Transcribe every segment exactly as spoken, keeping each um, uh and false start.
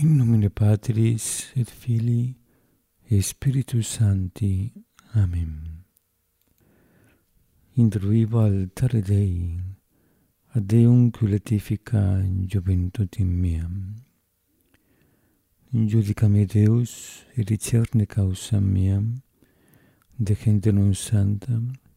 In nomine Patris et Filii et Spiritus Sancti. Amen. Introibo altare Dei, ad Deum culetifica in juventutem meam. Judica me Deus, et discerne causam meam, de gente non santa,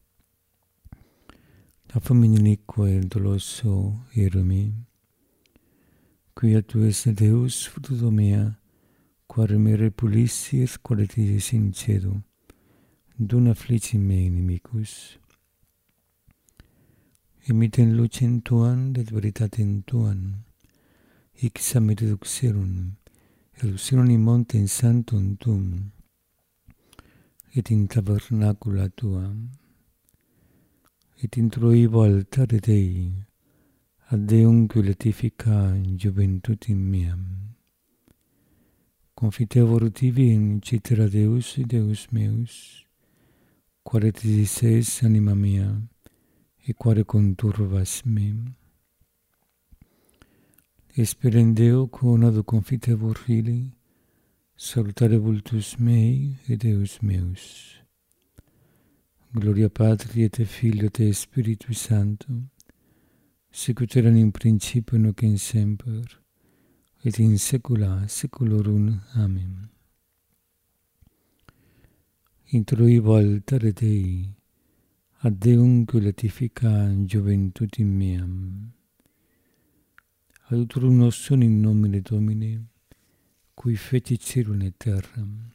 a famine iniqua et doloso ero me, quia tu es Deus fruto mea, quare me repulissis, quare tisis in cedo, dun afflici me inimicus. Emiten lucem tuam, et veritatem tuam, ixam me reduxerum, eluxerum in montem sanctum tuum, et in tabernacula tuam. Et introibo altare Dei, ad Deum culetifica in juventutem meam. Confitevor tibi in citera Deus, Deus meus, quare tisis es anima mea, et quare conturbas me. Esperem Deo conado confitevor fili, salutare vultus mei et Deus meus. Gloria Patri et Filio et Spiritus Sancto, sicut erat in principio nunc in semper, et in saecula saeculorum. Amen. Introibo altare Dei, ad Deum culetifica in juventutem meam. Adiutorum nostrum in nomine Domini, qui fecit caelum et terram.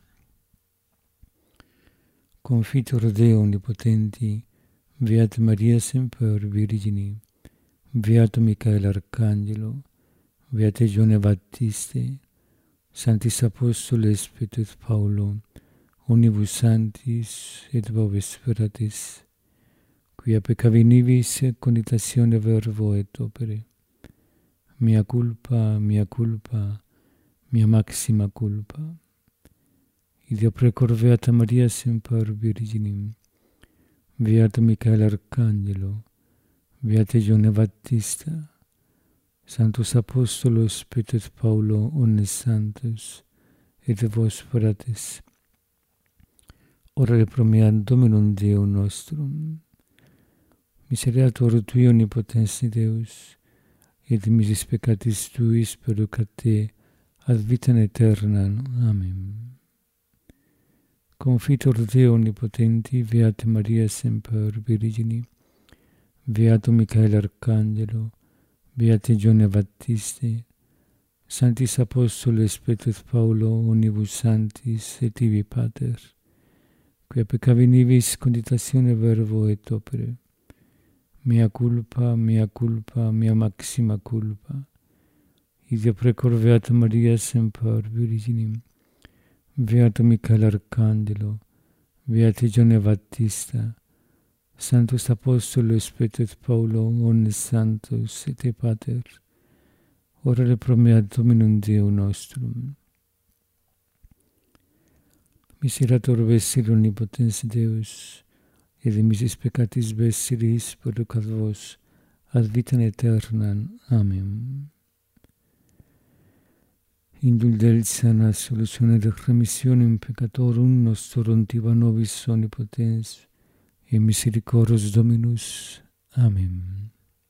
Confitor Deo omnipotenti, beata Maria semper Virgini, beato Michael Arcangelo, beate Gione Baptiste, sanctis apostoles Petro et Paulo, omnibus sanctis et vobis fratres, quia peccavi nibis conditatione verbo et opere. Mea culpa, mea culpa, mea maxima culpa. Ideo precor beata Maria semper Virginim, beato Michael Arcangelo, beate Gione Baptista, sanctus apostolos Petro et Paulo, omnes sanctus, et vos fratres, ora pro mea Dominum Deum nostrum. Misereatur tui omnipotens Deus, et misis peccatis tuis perducate ad vitam aeternam. Amen. Confitor Deo omnipotenti, beate Maria semper Virgini, beato Michael Arcangelo, beate Gione Baptiste, sanctis apostoles Petro et Paulo, omnibus sanctis et tibi pater, quia peccavi nibis conditatione verbo et opere. Mea culpa, mea culpa, mea maxima culpa. Ideo precor beata Maria semper Virginim, beato Michael Arcangelo, beate Gione Baptista, sanctus apostolos Petro et Paulo, omnes sanctus et te pater, ora pro mea Dominum Deum nostrum. Miserator vestir omnipotens Deus, et de misis peccatis vestiris perducat vos ad vitam aeternam. Amen. Indulgentia solutione et remissionem peccatorum nostrorum tiba nobis omnipotens, et misericordis Dominus. Amen.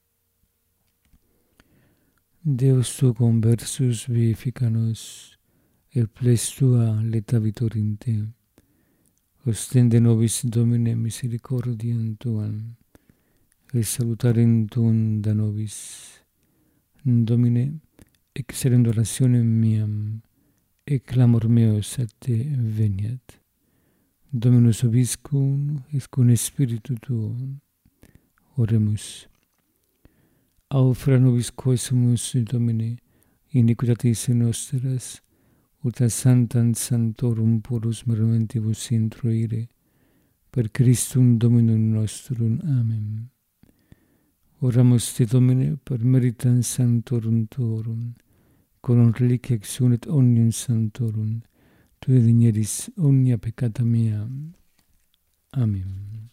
Deus tu conversus vivifica nos, et ples tua letavitur in te. Ostende nobis Domine misericordiam tuam, et salutarem tuum da nobis. Domine, excelem orationem meam, et clamor meus a te veniat. Dominus vobiscum, et cum spiritu tuo. Oremus. Aufra nobis quesumus, Domine, iniquitatis nostras, ut a santam sanctorum purus momentibus introire, per Christum Dominum nostrum. Amen. Oramus te, Domine, per meritam sanctorum tuorum, coram reliquia exunet omnium sanctorum, tu digneris omnia peccata mea. Amen.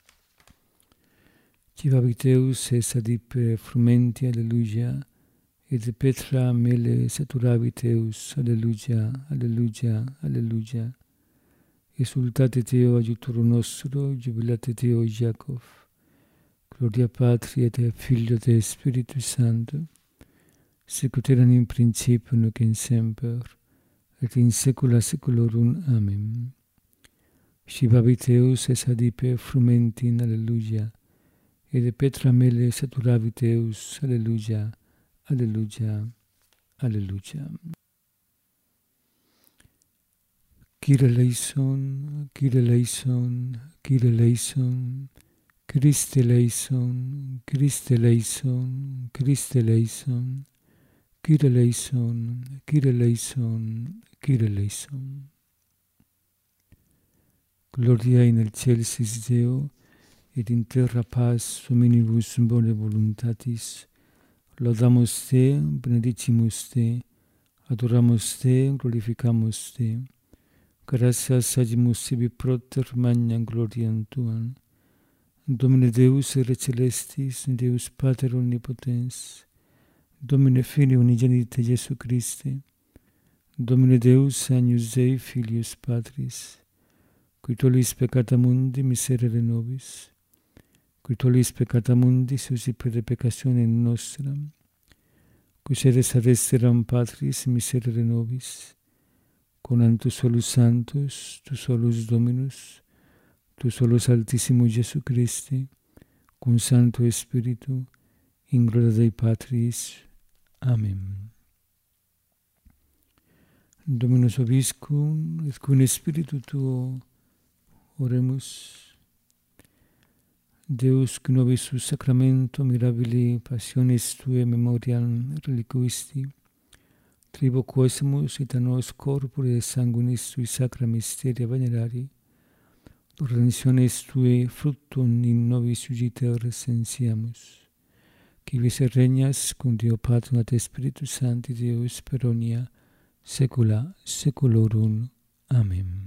Civabit Deus es adipe frumenti, alleluia, et Petra mele saturavit eus, alleluia, alleluia, alleluia. Exultate Deo, aiutor nostro, jubilate Deo Jacob. Gloria Patri et Filio et Spiritus Sancto, sicut erat in principio nunc in semper, et in saecula saeculorum. Amen. Scivavit eus es adipe frumentin, alleluia, et Petra mele saturavit eus, alleluia, alleluia, alleluia. Kyrie eleison, Kyrie eleison, Kyrie eleison, Christe eleison, Christe eleison, Christe eleison, Kyrie eleison, Kyrie eleison, Kyrie eleison. Gloria in excelsis Deo, et in terra paz hominibus bone voluntatis. Laudamus Te, benedicimus Te, adoramus Te, glorificamus Te. Gratias agimus sibi proter magnam gloriam Tuam. Domine Deus ere celestis, Deus Pater omnipotens, Domine Filii unigenite Iesu Christe, Domine Deus agnus Dei Filius Patris, qui tollis peccata mundi miserere nobis, qui tollis peccata mundi suscipe de peccatione nostra, qui sedes ad esteram Patris miserere nobis, conam tu solus Sanctus, tu solus Dominus, tu solus Altissimus Iesu Christi, cum Sancto Spiritu, in gloria Dei Patris. Amen. Dominus vobiscum, et cum Spiritu tuo oremus. Deus, qui nobis su sacramento mirabili passionis Tuae memoriam reliquisti, tribo quosimus et a nos corpore sanguinis Tui sacra mysteria venerari, redentionis Tuae fructum in nobis iugiter sensiamus, qui vis regnas cum Deo Patrum et Spiritus Sancti Deus per omnia saecula saeculorum. Amen.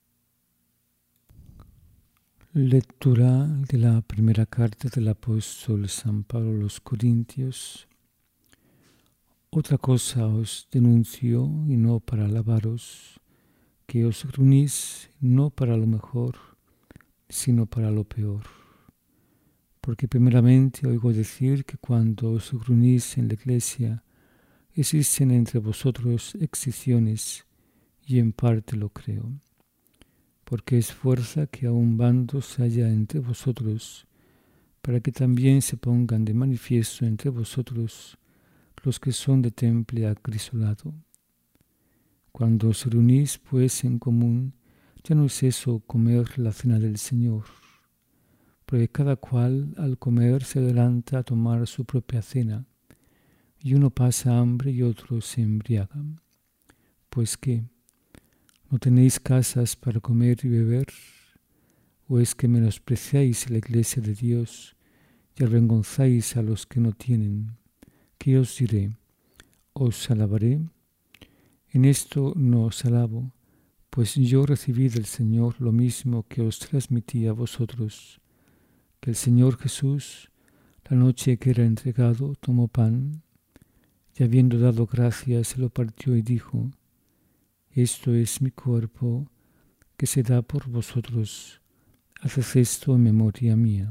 Lectura de la primera carta del apóstol San Pablo a los Corintios. Otra cosa os denuncio, y no para alabaros, que os reunís no para lo mejor, sino para lo peor. Porque primeramente oigo decir que cuando os reunís en la iglesia, existen entre vosotros excisiones, y en parte lo creo. Porque es fuerza que aun bandos haya entre vosotros, para que también se pongan de manifiesto entre vosotros los que son de temple acrisolado. Cuando os reunís pues en común, ya no es eso comer la cena del Señor, porque cada cual al comer se adelanta a tomar su propia cena, y uno pasa hambre y otro se embriaga. Pues ¿qué? ¿No tenéis casas para comer y beber? ¿O es que menospreciáis la iglesia de Dios y avergonzáis a los que no tienen? ¿Qué os diré? ¿Os alabaré? En esto no os alabo, pues yo recibí del Señor lo mismo que os transmití a vosotros, que el Señor Jesús, la noche que era entregado, tomó pan, y habiendo dado gracias, se lo partió y dijo: Esto es mi cuerpo, que se da por vosotros. Haced esto en memoria mía.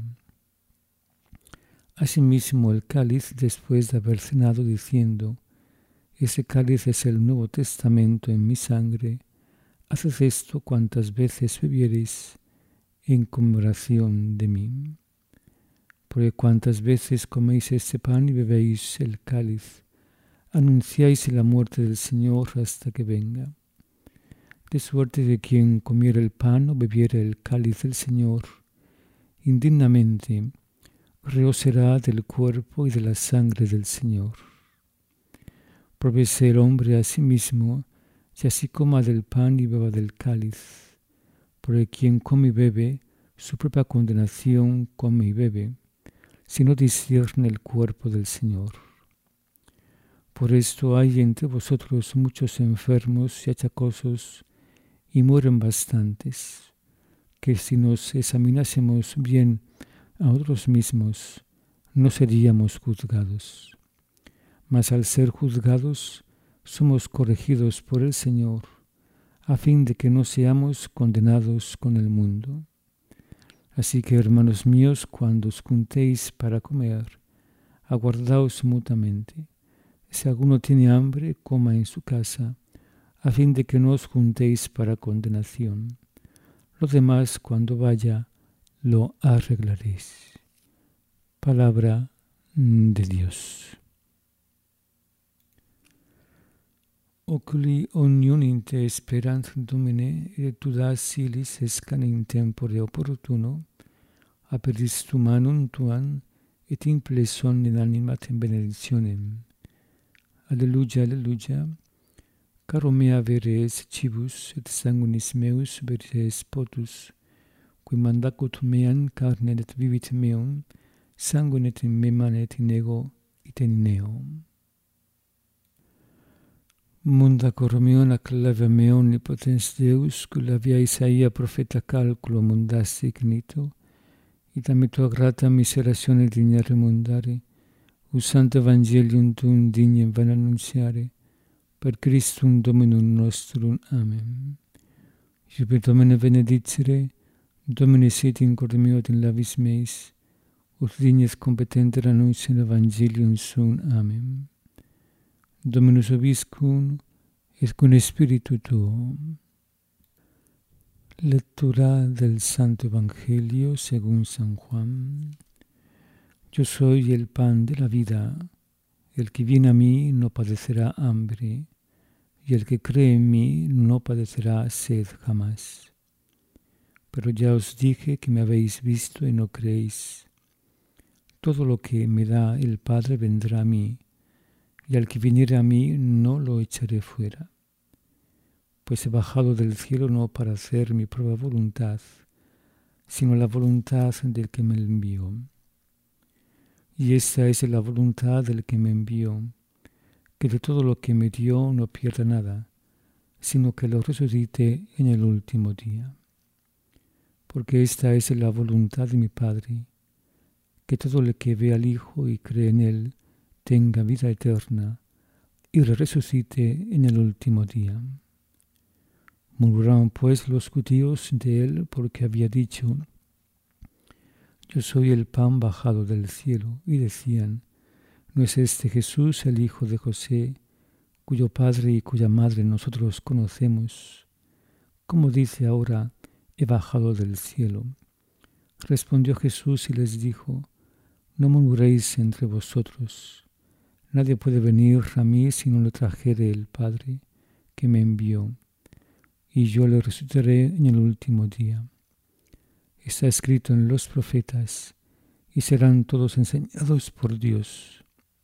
Asimismo el cáliz, después de haber cenado, diciendo: Ese cáliz es el Nuevo Testamento en mi sangre. Haced esto cuantas veces bebiereis en conmemoración de mí. Porque cuantas veces coméis este pan y bebéis el cáliz, anunciáis la muerte del Señor hasta que venga. De suerte que quien comiera el pan o bebiera el cáliz del Señor indignamente, reo será del cuerpo y de la sangre del Señor. Provese el hombre a sí mismo, y así coma del pan y beba del cáliz. Porque quien come y bebe, su propia condenación come y bebe, si no discierne el cuerpo del Señor. Por esto hay entre vosotros muchos enfermos y achacosos, y mueren bastantes, que si nos examinásemos bien a nosotros mismos, no seríamos juzgados. mas al ser juzgados somos corregidos por el Señor, a fin de que no seamos condenados con el mundo. Así que, hermanos míos, cuando os juntéis para comer, aguardaos mutuamente. Si alguno tiene hambre, coma en su casa, a fin de que no os juntéis para condenación. Lo demás, cuando vaya, lo arreglaréis. Palabra de Dios. Oculi omnium in te sperant, Domine, et tu das silis escan in tempore opportuno, aperis tu manum tuam, et impleson in animatem benedictionem. Alleluia, alleluia. Caro mea vere es cibus, et sanguinis meus vere es potus, qui mandacut meam carnem et vivit meum, sanguine et in me manet in ego et in neo. Munda cor meum acclave meum omnipotens Deus, culla via Isaia profeta calculo mundasse ignito, et ame tua grata miseratione digna remundare, us santo evangelium tuum dignem van annunziare, per Christum Dominum nostrum. Amen. Iube Domine benedicere, Domine sit in cor meo et in labis meis, ut dignes competenter annunciare evangelium suum. Amen. Dominus vobiscum, et cum spiritu tuo. Lectura del Santo Evangelio según San Juan. Yo soy el pan de la vida. El que viene a mí no padecerá hambre, y el que cree en mí no padecerá sed jamás. Pero ya os dije que me habéis visto y no creéis. Todo lo que me da el Padre vendrá a mí, y al que viniere a mí no lo echaré fuera. Pues he bajado del cielo no para hacer mi propia voluntad, sino la voluntad del que me envió. Y esta es la voluntad del que me envió, que de todo lo que me dio no pierda nada, sino que lo resucite en el último día. Porque esta es la voluntad de mi Padre, que todo el que ve al Hijo y cree en Él tenga vida eterna, y resucite en el último día. Murmuraron pues los judíos de él porque había dicho: yo soy el pan bajado del cielo, y decían: ¿no es este Jesús el hijo de José, cuyo padre y cuya madre nosotros conocemos? ¿Cómo dice ahora: he bajado del cielo? Respondió Jesús y les dijo: no murmuréis entre vosotros. Nadie puede venir a mí si no le trajere el Padre que me envió, y yo le resucitaré en el último día. Está escrito en los profetas, y serán todos enseñados por Dios.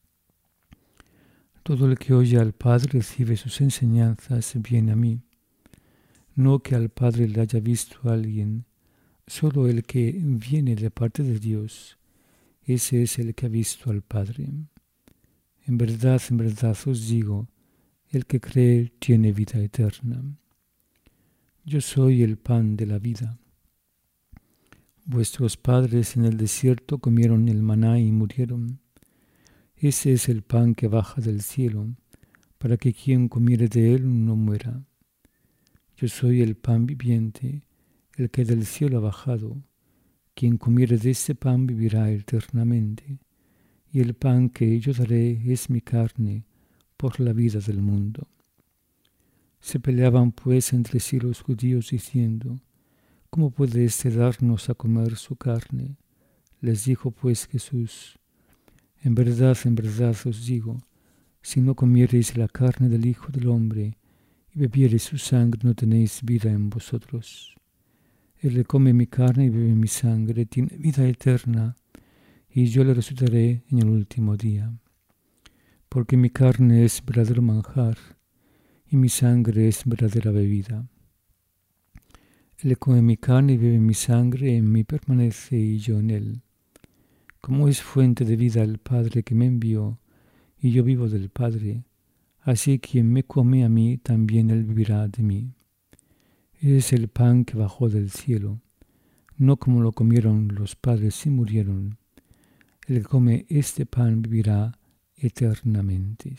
Todo el que oye al Padre recibe sus enseñanzas, viene a mí. No que al Padre le haya visto alguien, solo el que viene de parte de Dios, ese es el que ha visto al Padre. En verdad, en verdad os digo, el que cree tiene vida eterna. Yo soy el pan de la vida. Vuestros padres en el desierto comieron el maná y murieron. Ese es el pan que baja del cielo, para que quien comiere de él no muera. Yo soy el pan viviente, el que del cielo ha bajado. Quien comiere de este pan vivirá eternamente, y el pan que yo daré es mi carne por la vida del mundo. Se peleaban pues entre sí los judíos diciendo: ¿cómo puede éste darnos a comer su carne? Les dijo pues Jesús: en verdad, en verdad os digo, si no comiereis la carne del Hijo del Hombre y bebiereis su sangre, no tenéis vida en vosotros. El que come mi carne y bebe mi sangre tiene vida eterna, y yo le resucitaré en el último día. Porque mi carne es verdadero manjar, y mi sangre es verdadera bebida. El que come mi carne y bebe mi sangre, en mí permanece y yo en él. Como es fuente de vida el Padre que me envió, y yo vivo del Padre, así quien me come a mí, también él vivirá de mí. Es el pan que bajó del cielo, no como lo comieron los padres y murieron. El que come este pan vivirá eternamente.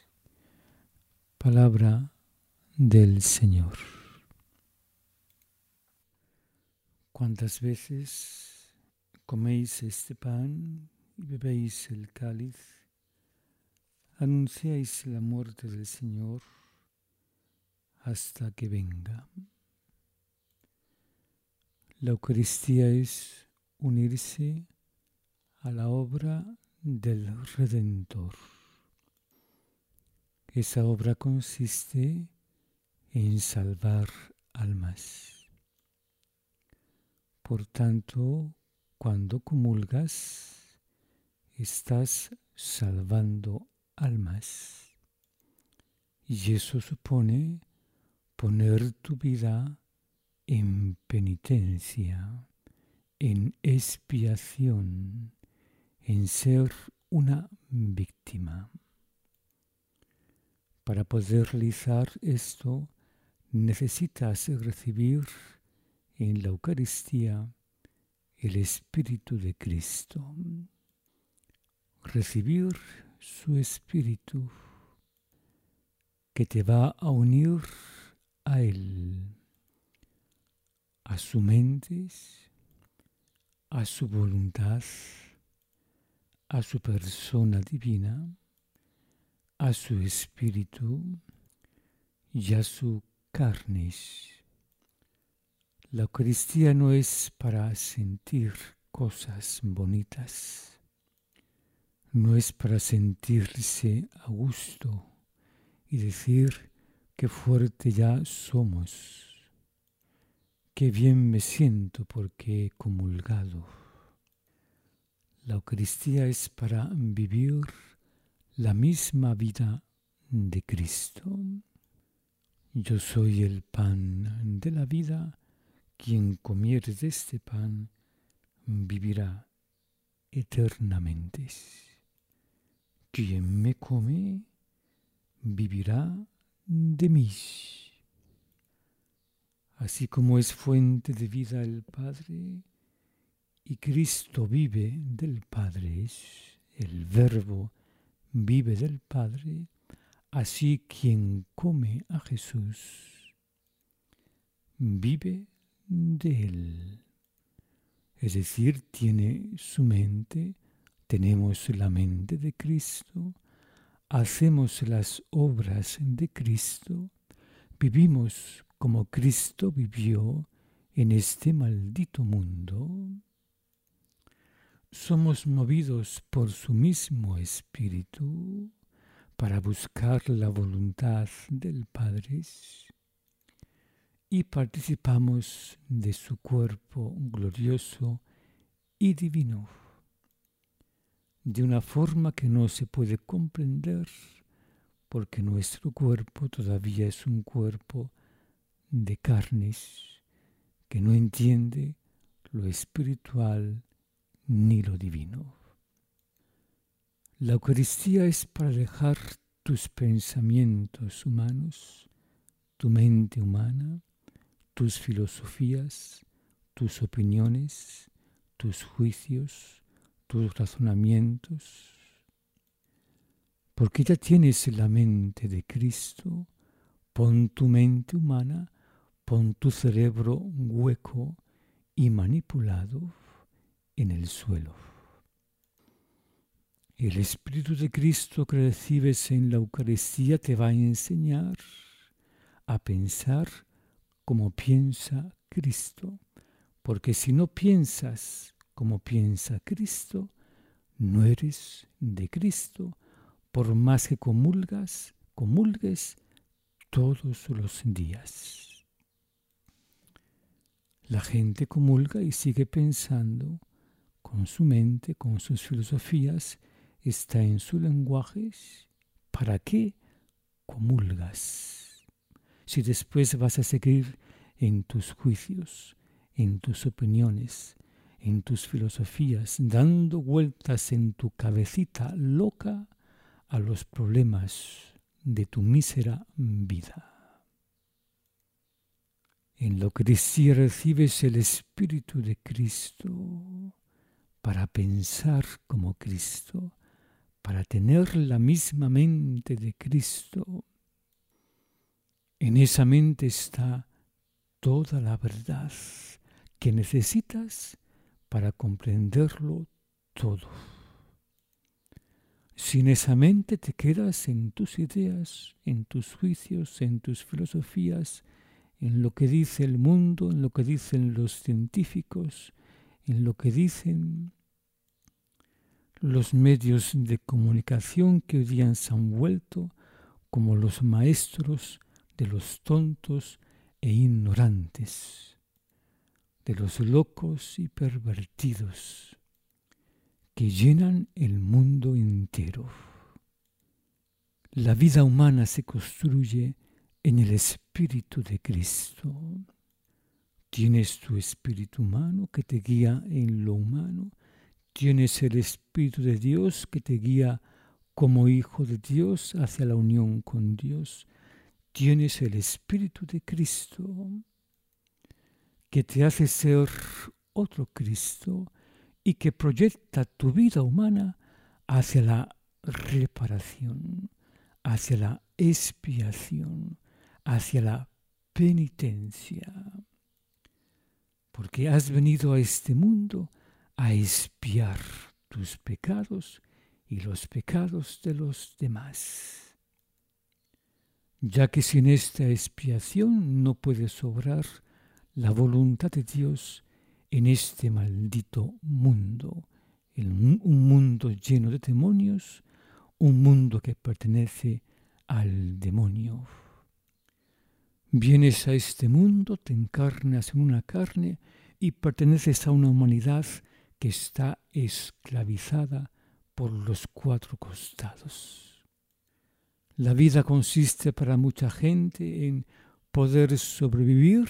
Palabra del Señor. ¿Cuántas veces coméis este pan y bebéis el cáliz? Anunciáis la muerte del Señor hasta que venga. La Eucaristía es unirse a la obra del Redentor. Esa obra consiste en salvar almas. Por tanto, cuando comulgas, estás salvando almas. Y eso supone poner tu vida en penitencia, en expiación, en ser una víctima. Para poder realizar esto, necesitas recibir en la Eucaristía el Espíritu de Cristo. Recibir su Espíritu que te va a unir a Él, a su mente, a su voluntad, a su persona divina, a su espíritu y a su carne. La Eucaristía no es para sentir cosas bonitas, no es para sentirse a gusto y decir qué fuerte ya somos, qué bien me siento porque he comulgado. La Eucaristía es para vivir la misma vida de Cristo. Yo soy el pan de la vida, quien comiere de este pan vivirá eternamente. Quien me come vivirá de mí. Así como es fuente de vida el Padre, y Cristo vive del Padre, el Verbo vive del Padre, así quien come a Jesús vive de Él. Es decir, tiene su mente, tenemos la mente de Cristo, hacemos las obras de Cristo, vivimos como Cristo vivió en este maldito mundo. Somos movidos por su mismo Espíritu para buscar la voluntad del Padre y participamos de su cuerpo glorioso y divino, de una forma que no se puede comprender porque nuestro cuerpo todavía es un cuerpo de carnes que no entiende lo espiritual ni lo divino. La Eucaristía es para dejar tus pensamientos humanos, tu mente humana, tus filosofías, tus opiniones, tus juicios, tus razonamientos, porque ya tienes la mente de Cristo. Pon tu mente humana, pon tu cerebro hueco y manipulado en el suelo. El Espíritu de Cristo que recibes en la Eucaristía te va a enseñar a pensar como piensa Cristo, porque si no piensas como piensa Cristo, no eres de Cristo, por más que comulgas, comulgues todos los días. La gente comulga y sigue pensando con su mente, con sus filosofías, está en su lenguaje. ¿Para qué comulgas? Si después vas a seguir en tus juicios, en tus opiniones, en tus filosofías, dando vueltas en tu cabecita loca a los problemas de tu mísera vida. En la Eucaristía recibes el Espíritu de Cristo para pensar como Cristo, para tener la misma mente de Cristo. En esa mente está toda la verdad que necesitas para comprenderlo todo. Si en esa mente te quedas en tus ideas, en tus juicios, en tus filosofías, en lo que dice el mundo, en lo que dicen los científicos, en lo que dicen los medios de comunicación que hoy día se han vuelto como los maestros de los tontos e ignorantes, de los locos y pervertidos que llenan el mundo entero. La vida humana se construye en el Espíritu de Cristo. Tienes tu espíritu humano que te guía en lo humano. Tienes el Espíritu de Dios que te guía como hijo de Dios hacia la unión con Dios. Tienes el Espíritu de Cristo que te hace ser otro Cristo y que proyecta tu vida humana hacia la reparación, hacia la expiación, hacia la penitencia. Porque has venido a este mundo a expiar tus pecados y los pecados de los demás. Ya que sin esta expiación no puede sobrar la voluntad de Dios en este maldito mundo, en un mundo lleno de demonios, un mundo que pertenece al demonio. Vienes a este mundo, te encarnas en una carne y perteneces a una humanidad que está esclavizada por los cuatro costados. La vida consiste para mucha gente en poder sobrevivir,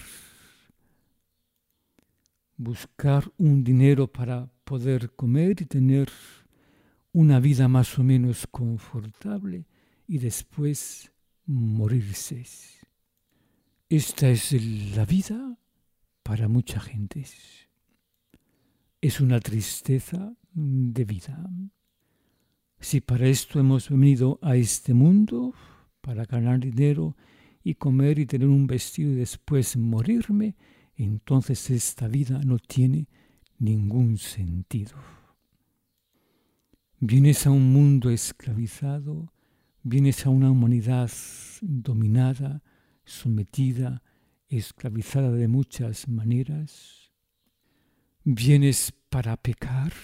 buscar un dinero para poder comer y tener una vida más o menos confortable y después morirse. Esta es la vida para mucha gente. Es una tristeza de vida. Si para esto hemos venido a este mundo, para ganar dinero y comer y tener un vestido y después morirme, entonces esta vida no tiene ningún sentido. Vienes a un mundo esclavizado, vienes a una humanidad dominada, sometida, esclavizada de muchas maneras. Vienes para pecar,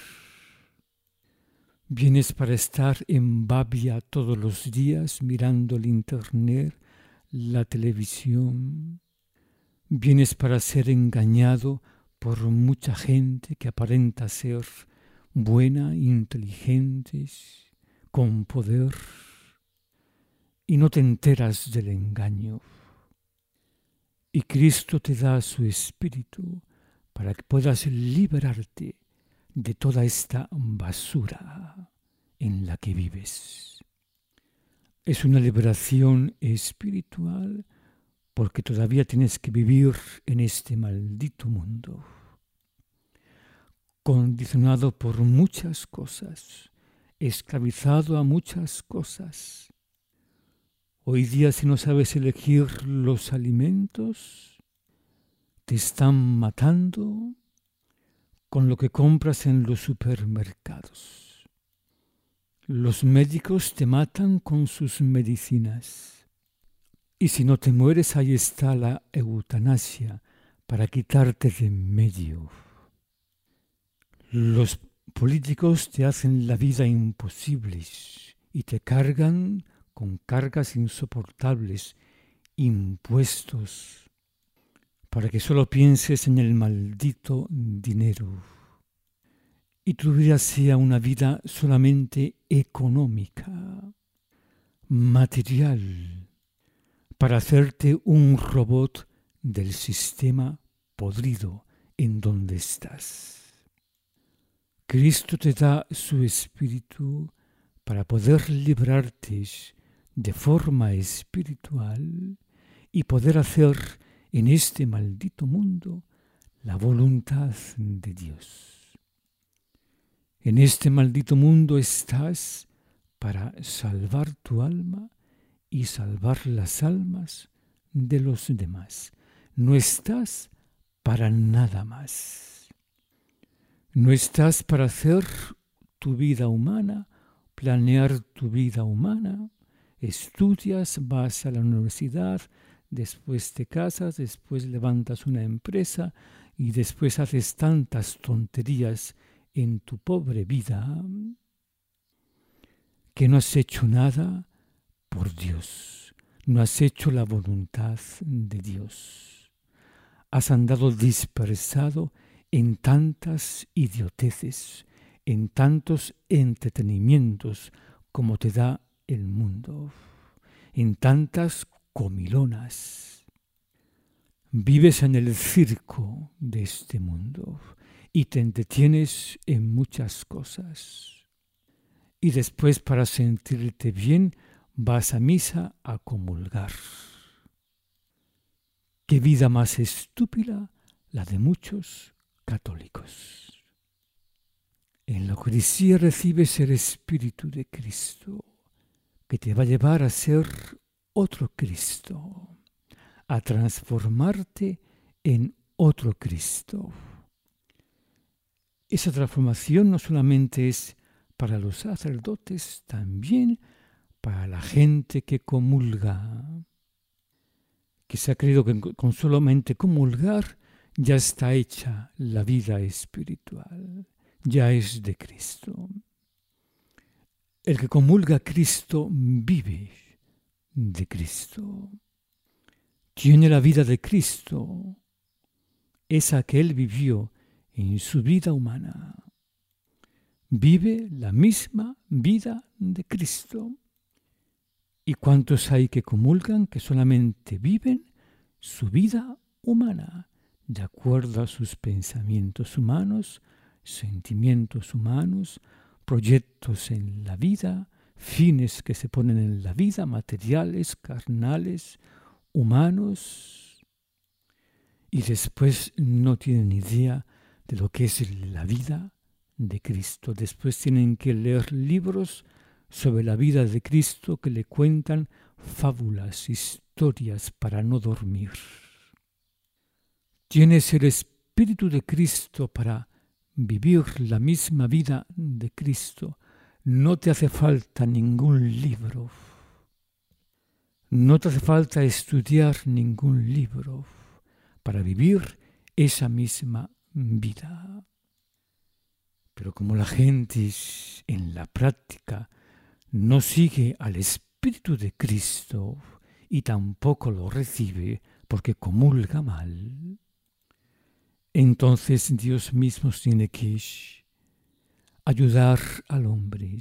vienes para estar en babia todos los días mirando el internet, la televisión. Vienes para ser engañado por mucha gente que aparenta ser buena, inteligente, con poder, y no te enteras del engaño. Y Cristo te da su Espíritu para que puedas liberarte de toda esta basura en la que vives. Es una liberación espiritual porque todavía tienes que vivir en este maldito mundo, condicionado por muchas cosas, esclavizado a muchas cosas. Hoy día, si no sabes elegir los alimentos, te están matando con lo que compras en los supermercados. Los médicos te matan con sus medicinas. Y si no te mueres, ahí está la eutanasia para quitarte de en medio. Los políticos te hacen la vida imposible y te cargan con cargas insoportables, impuestos, para que solo pienses en el maldito dinero y tu vida sea una vida solamente económica, material, para hacerte un robot del sistema podrido en donde estás. Cristo te da su Espíritu para poder librarte de forma espiritual y poder hacer en este maldito mundo la voluntad de Dios. En este maldito mundo estás para salvar tu alma y salvar las almas de los demás. No estás para nada más. No estás para hacer tu vida humana, planear tu vida humana. Estudias, vas a la universidad, después te casas, después levantas una empresa y después haces tantas tonterías en tu pobre vida que no has hecho nada por Dios, no has hecho la voluntad de Dios. Has andado dispersado en tantas idioteces, en tantos entretenimientos como te da el mundo, en tantas comilonas. Vives en el circo de este mundo y te entretienes en muchas cosas. Y después, para sentirte bien, vas a misa a comulgar. ¿Qué vida más estúpida la de muchos católicos? En la Eucaristía recibes el Espíritu de Cristo, que te va a llevar a ser otro Cristo, a transformarte en otro Cristo. Esa transformación no solamente es para los sacerdotes, también para la gente que comulga, que se ha creído que con solamente comulgar ya está hecha la vida espiritual, ya es de Cristo. El que comulga a Cristo vive de Cristo, tiene la vida de Cristo, esa que Él vivió en su vida humana. Vive la misma vida de Cristo. ¿Y cuántos hay que comulgan que solamente viven su vida humana, de acuerdo a sus pensamientos humanos, sentimientos humanos, proyectos en la vida, fines que se ponen en la vida, materiales, carnales, humanos, y después no tienen idea de lo que es la vida de Cristo? Después tienen que leer libros sobre la vida de Cristo que le cuentan fábulas, historias para no dormir. Tienes el Espíritu de Cristo para vivir la misma vida de Cristo. No te hace falta ningún libro. No te hace falta estudiar ningún libro para vivir esa misma vida. Pero como la gente en la práctica no sigue al Espíritu de Cristo y tampoco lo recibe porque comulga mal, entonces Dios mismo tiene que ayudar al hombre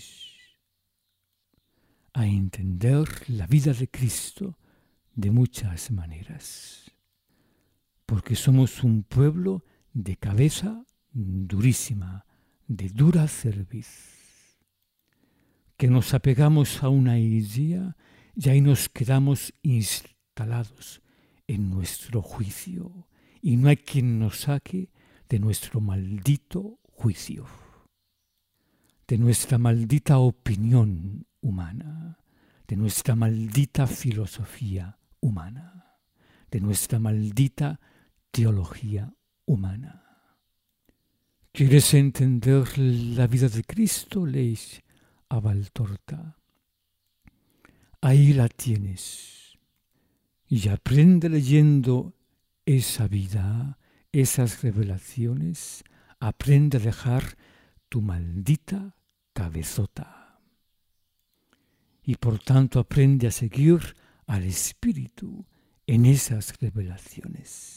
a entender la vida de Cristo de muchas maneras. Porque somos un pueblo de cabeza durísima, de dura cerviz, que nos apegamos a una idea y ahí nos quedamos instalados en nuestro juicio y no hay quien nos saque de nuestro maldito juicio, de nuestra maldita opinión humana, de nuestra maldita filosofía humana, de nuestra maldita teología humana. ¿Quieres entender la vida de Cristo? Lees a Valtorta. Ahí la tienes. Y aprende leyendo esa vida, esas revelaciones. Aprende a dejar tu maldita cabezota. Y por tanto aprende a seguir al Espíritu en esas revelaciones.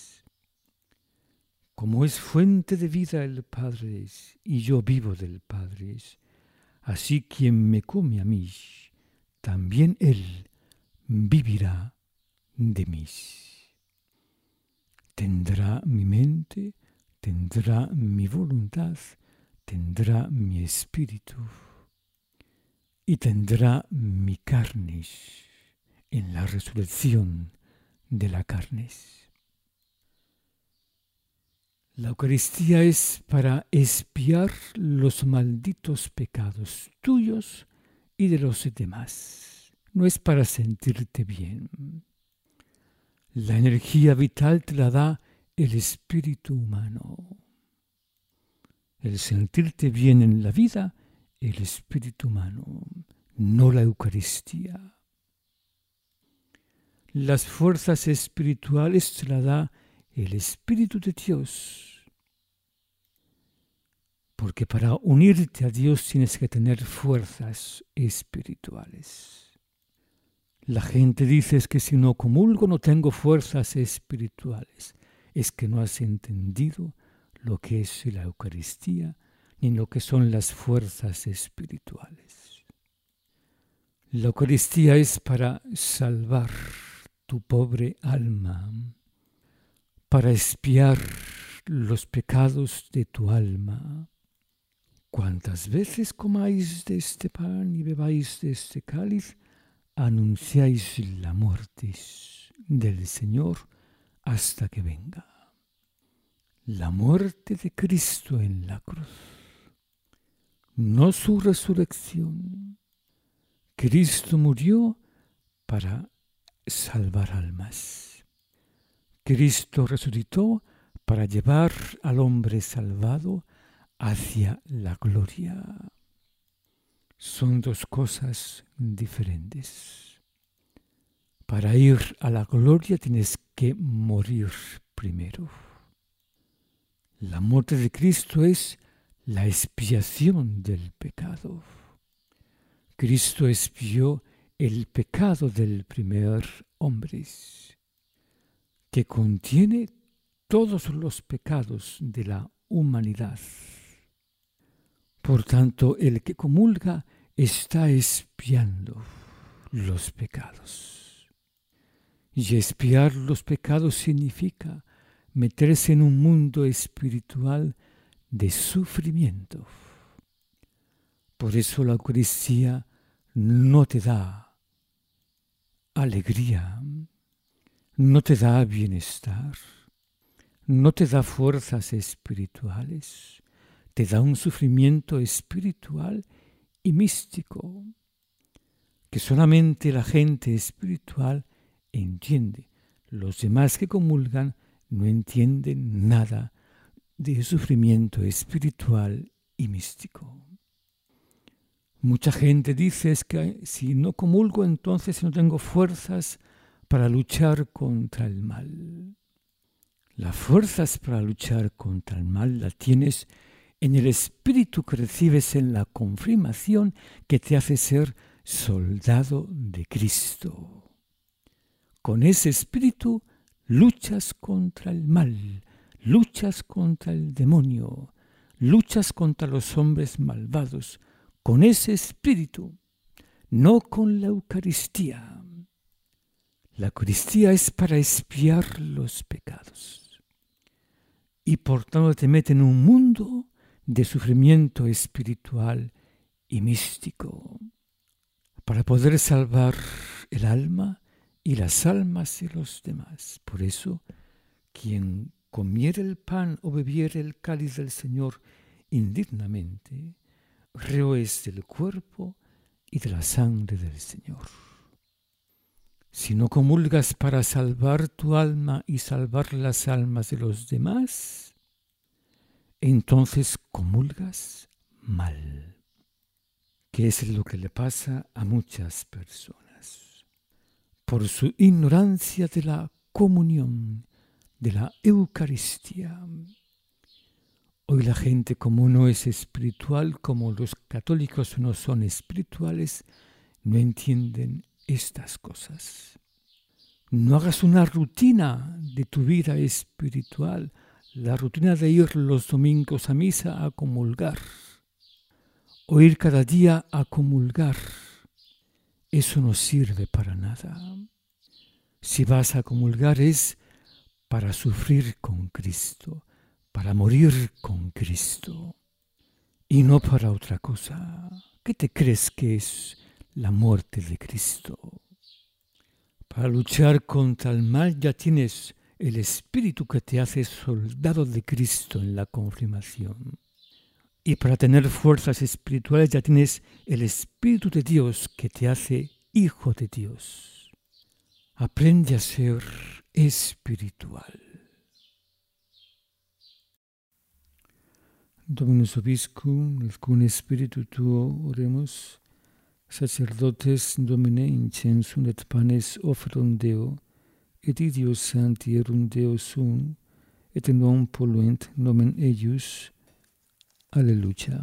Como es fuente de vida el Padre y yo vivo del Padre, así quien me come a mí, también Él vivirá de mí. Tendrá mi mente, tendrá mi voluntad, tendrá mi espíritu y tendrá mi carne en la resurrección de la carne. La Eucaristía es para expiar los malditos pecados tuyos y de los demás. No es para sentirte bien. La energía vital te la da el espíritu humano. El sentirte bien en la vida, el espíritu humano, no la Eucaristía. Las fuerzas espirituales te la da el Espíritu de Dios. Porque para unirte a Dios tienes que tener fuerzas espirituales. La gente dice es que si no comulgo no tengo fuerzas espirituales. Es que no has entendido lo que es la Eucaristía ni lo que son las fuerzas espirituales. La Eucaristía es para salvar tu pobre alma, para expiar los pecados de tu alma. Cuantas veces comáis de este pan y bebáis de este cáliz, anunciáis la muerte del Señor hasta que venga. La muerte de Cristo en la cruz, no su resurrección. Cristo murió para salvar almas. Cristo resucitó para llevar al hombre salvado hacia la gloria. Son dos cosas diferentes. Para ir a la gloria tienes que morir primero. La muerte de Cristo es la expiación del pecado. Cristo expió el pecado del primer hombre, que contiene todos los pecados de la humanidad. Por tanto, el que comulga está expiando los pecados. Y expiar los pecados significa meterse en un mundo espiritual de sufrimiento. Por eso la Eucaristía no te da alegría, no te da bienestar, no te da fuerzas espirituales, te da un sufrimiento espiritual y místico que solamente la gente espiritual entiende. Los demás que comulgan no entienden nada de sufrimiento espiritual y místico. Mucha gente dice es que si no comulgo entonces no tengo fuerzas para luchar contra el mal. Las fuerzas para luchar contra el mal las tienes en el espíritu que recibes en la confirmación que te hace ser soldado de Cristo. Con ese espíritu luchas contra el mal, luchas contra el demonio, luchas contra los hombres malvados, con ese espíritu, no con la Eucaristía. La Eucaristía es para expiar los pecados y por tanto te mete en un mundo de sufrimiento espiritual y místico para poder salvar el alma y las almas de los demás. Por eso, quien comiere el pan o bebiere el cáliz del Señor indignamente, reo es del cuerpo y de la sangre del Señor. Si no comulgas para salvar tu alma y salvar las almas de los demás, entonces comulgas mal, que es lo que le pasa a muchas personas. Por su ignorancia de la comunión, de la Eucaristía. Hoy la gente, como no es espiritual, como los católicos no son espirituales, no entienden estas cosas. No hagas una rutina de tu vida espiritual, la rutina de ir los domingos a misa a comulgar, o ir cada día a comulgar. Eso no sirve para nada. Si vas a comulgar es para sufrir con Cristo, para morir con Cristo, y no para otra cosa. ¿Qué te crees que es la muerte de Cristo? Para luchar contra el mal ya tienes el Espíritu que te hace soldado de Cristo en la confirmación. Y para tener fuerzas espirituales ya tienes el Espíritu de Dios que te hace hijo de Dios. Aprende a ser espiritual. Dominus Vobiscum, cum Spiritu tuo oremus, sacerdotes Domine incensum et panes offerunt Deo, et idios sancti erunt Deo sum, et non polluent nomen eius. Alleluia.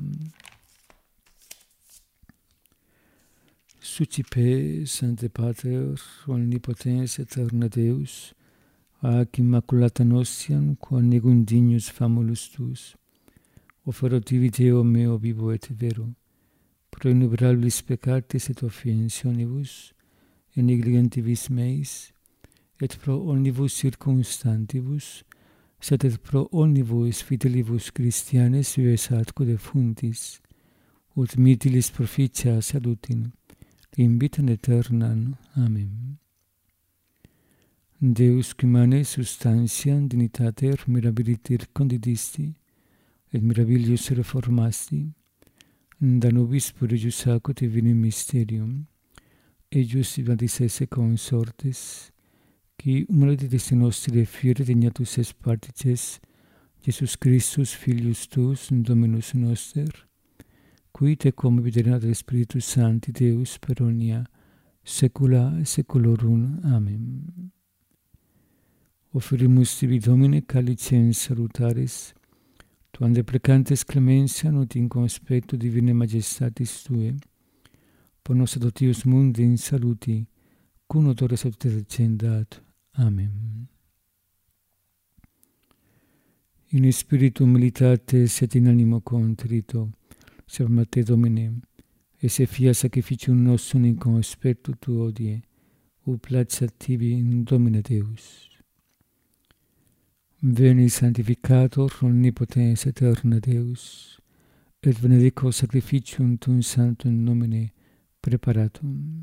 Sucipe, Sancte Pater, omnipotens aeterna Deus, ac immaculata nostiam, qua negum dignus famulus tuus, offero tibi Deo meo vivo et vero, pro innumerabilis peccatis et offensionibus, et negligentibus meis, et pro omnibus circumstantibus, sed et pro omnibus fidelibus Christianes vives atque defuntis, ut mitilis proficia salutin, in vitam aeternam. Amen. Deus qui mane substantiam dignitater mirabiliter condidisti, et mirabilius reformasti, da nobis purigius acut divinum mysterium, eius vivadis esse consortes, qui humilitas nostri fiere dignatus est partices, Jesus Christus, Filius tuus, Dominus noster, qui te cum viderina Spiritus Sancti Deus per omnia saecula saeculorum. Amen. Offerimus tibi Domine calicem salutaris, tuam deprecantes clementia ut in conspectu divinae majestatis Tue, por nos adoptius mundi in saluti, cum odore salutis recendat. Amen. In spiritu humilitatis et in animo contrito, servam a Te, Domine, esse fia sacrificium nostrum in conspectu Tuo die, ut placeat tibi in Domine Deus. Veni sanctificator omnipotens aeterna Deus, et benedico sacrificium Tuum sanctum nomine preparatum.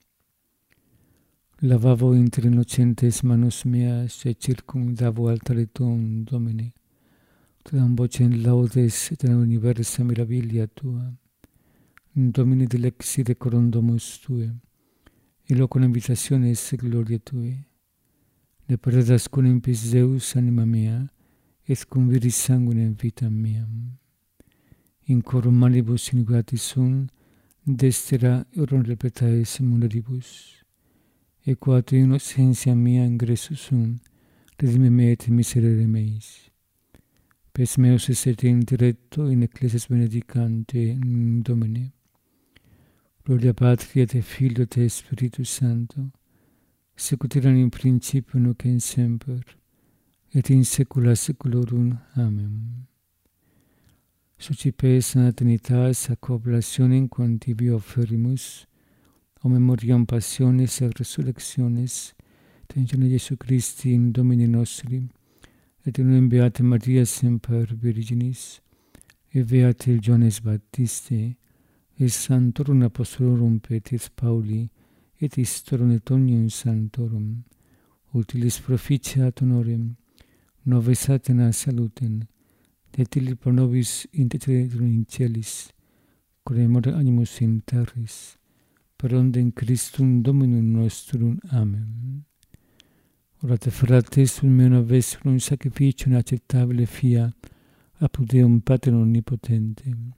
Lavavo inter innocentes manus meas, et circumdavo altare Tuum, Domine, Tuam vocem laudes et in universa mirabilia Tua. Domine dilexi decorum domus Tue, et locum invitationes gloria Tue. Ne perdas cum impis Deus anima mea, et cum viris sanguinem vitam meam. In corum manibus iniquitis sunt, destera erum repetaes mundaribus. E qua tu innocentia mea ingressus sunt, redime me et miserere meis. Pes meus esset in diretto in ecclesias benedicante Domine. Gloria Patri et Filio et Spiritus Sancto, sicut erat in principio nunc et semper, et in saecula saeculorum. Amen. Sucipe Sancta Trinitas ac oblationem quam tibi offerimus, o memoriam passiones et resurrectiones, tensione Iesu Christi in Domini nostri, et in unum beate Maria semper Virginis, et beate Johannes Baptiste, et sanctorum apostolorum Petris Pauli, et istorum et omnium sanctorum, utilis proficiat honorem, nobis Athena salutem, et illi pro nobis intercedere in celis, corremore animus in terris, per ondem Christum Dominum nostrum. Amen. Orate fratres, sul meo novestrum sacrificium acceptabile fia, apud Deum Pater omnipotentem.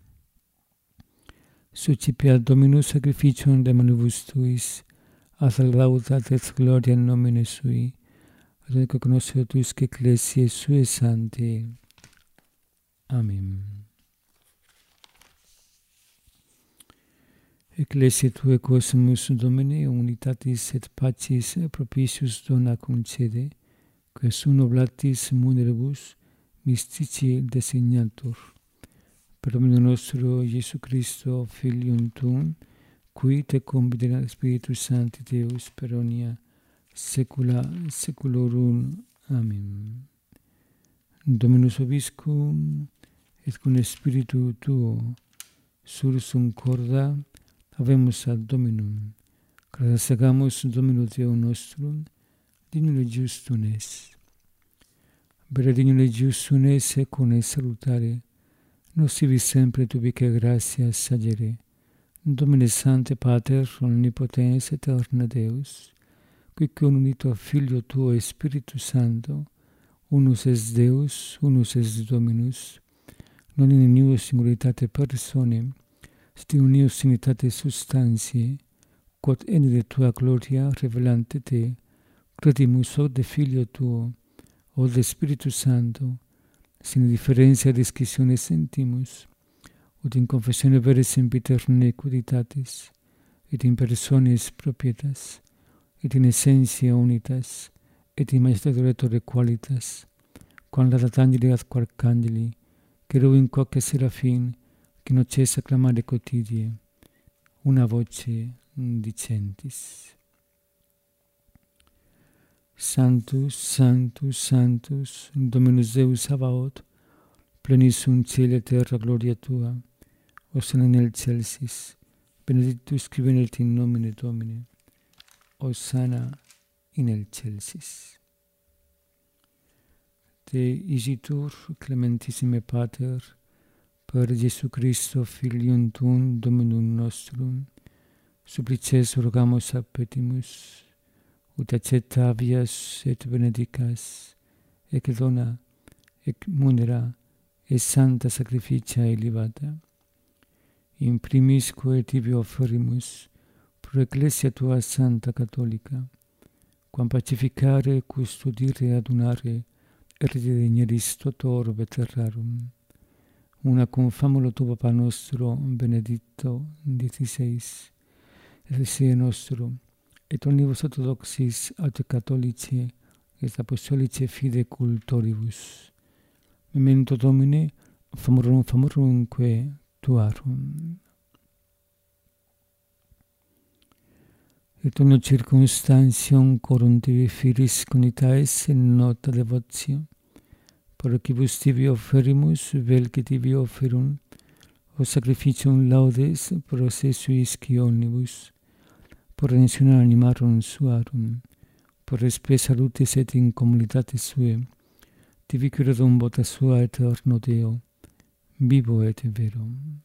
Sucipiat Dominus sacrificium de manibus Tuis, ad laudat et gloria in nomine Sui, ad unico conoscere Tuisque ecclesiae Sue Sanctae. Amen. Ecclesiae Tuae cosmus Domine, unitatis et pacis propitius dona concede, quae uno oblatis mundaribus mystici designatur. Per Dominum nostro Iesu Christo, Filium Tuum, qui te conviderat Spiritus Sancti Deus per omnia saecula saeculorum. Amen. Dominus Vobiscum, et cum Spiritu Tuo, sursum corda, habemus ad Dominum, gratias sagamus Domino Deo nostrum, dignum et justum es. Vere dignum et justum es, ecum salutare, nos sivi sempre tubique gratia sagere, Domine Sancte Pater, omnipotens aeterna Deus, qui con unito Filio Tuo e Spiritus Sancto, unus es Deus, unus es Dominus, non in unius singularitate personae, sed in unius unitate substantiae, quod enide Tua gloria revelante Te, credimus od de Filio Tuo, od de Spiritus Sancto, sine differentia disquissione sentimus, ut in confessione vere sempiterne quiditatis, et in personis propietas, et in essentia unitas, et in majestatoretore qualitas, quam ladat angeli ad quarkangeli, quero in quoque serafin, che non cessa clamare quotidie, una voce dicentis. Sanctus, Sanctus, Sanctus, Dominus Deus Sabaoth, plenis sunt cieli et terra gloria Tua, Hosanna in excelsis, benedictus qui venit in nomine Domini, Hosanna in excelsis. Te isitur, clementissime Pater, per Iesu Christo, Filium Tuum, Dominum nostrum, supplices rogamus a petimus, ut accettavias et benedicas, ec dona, ec munera, et santa sacrificia elevata. In primis quae tibi offerimus, pro Ecclesia Tua Santa Catholica, quam pacificare, custodire, adunare, redegneris totor veterrarum, una cum famulo Tuo Papa nostro, Benedicto diciseis, Ecclesiae nostro, et omnibus orthodoxis aut catholici, et apostolici fide cultoribus. Memento Domine, famorum famorumque Tuarum. Et omnio circumstantium corum tibi filis conitaes in nota devotio, por quibus tibi offerimus, vel que tibi offerum, o sacrificium laudes processuis qui omnibus, por redemptione animarum suarum, por respe salutis et in communitatis sue, tibi credum vota sua eterno Deo, vivo et vero.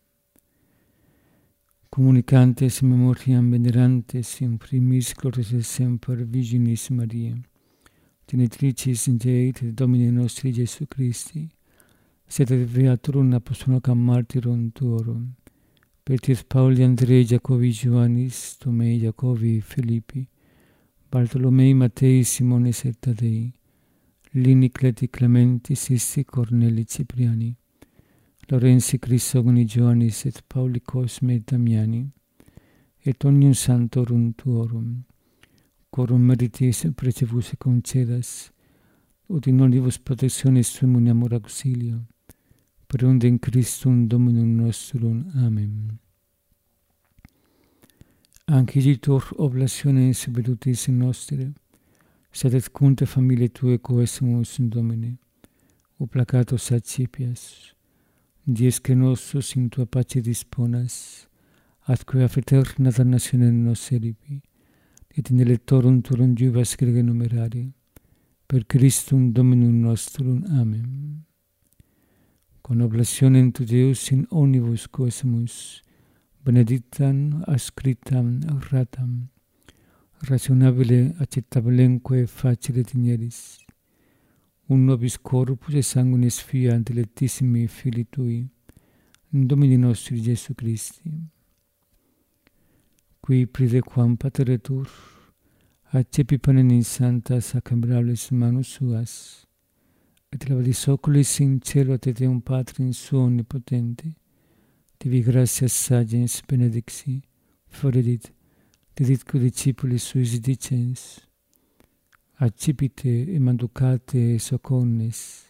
Comunicantes memoriam venerantes in primis glorias et semper Virginis Mariae, genitricis Dei et Domini nostri Iesu Christi, sed et beaturum apostolum martyrum tuorum, Petrus Pauli Andrei Jacobi Ioannis, Tomei Jacobi Filippi, Bartolomei Mattei Simones et Tadei, Lini Cleti Clementi Sisti Corneli Cipriani, Lorenzi Crisogoni Ioannis et Pauli Cosme Damiani, et omnium sanctorum tuorum, quorum meritis precebus et concedas, ut in omnibus protectionis tuum amor auxilio, per unde in Christum Dominum nostrum. Amen. Anciditur oblationes velutis nostre, sed et cunte familiae Tuae coesimus in Domine, o placatos accipias, dies que nostros in Tua pace disponas, atque a fraterna damnatione nos eripi, et in electorum turum juvas grege numerari, per Christum Dominum nostrum. Amen. Con oblationem tu Deus in omnibus coesimus, benedictam, ascritam, ratam, rationabile accettabilemque facile digneris, un nobis corpus et sanguinis fiat dilectissimi Filii Tui, Domini nostri Iesu Christi, qui pridequam pateretur, accepi panem in santa sacramentales manus suas, et lavadis oculis in cielo et Deum Patrim suo omnipotente, tibi gratias sagens benedixi, foredit, diditque discipulis suis dicens, accipite e manducate soconnes,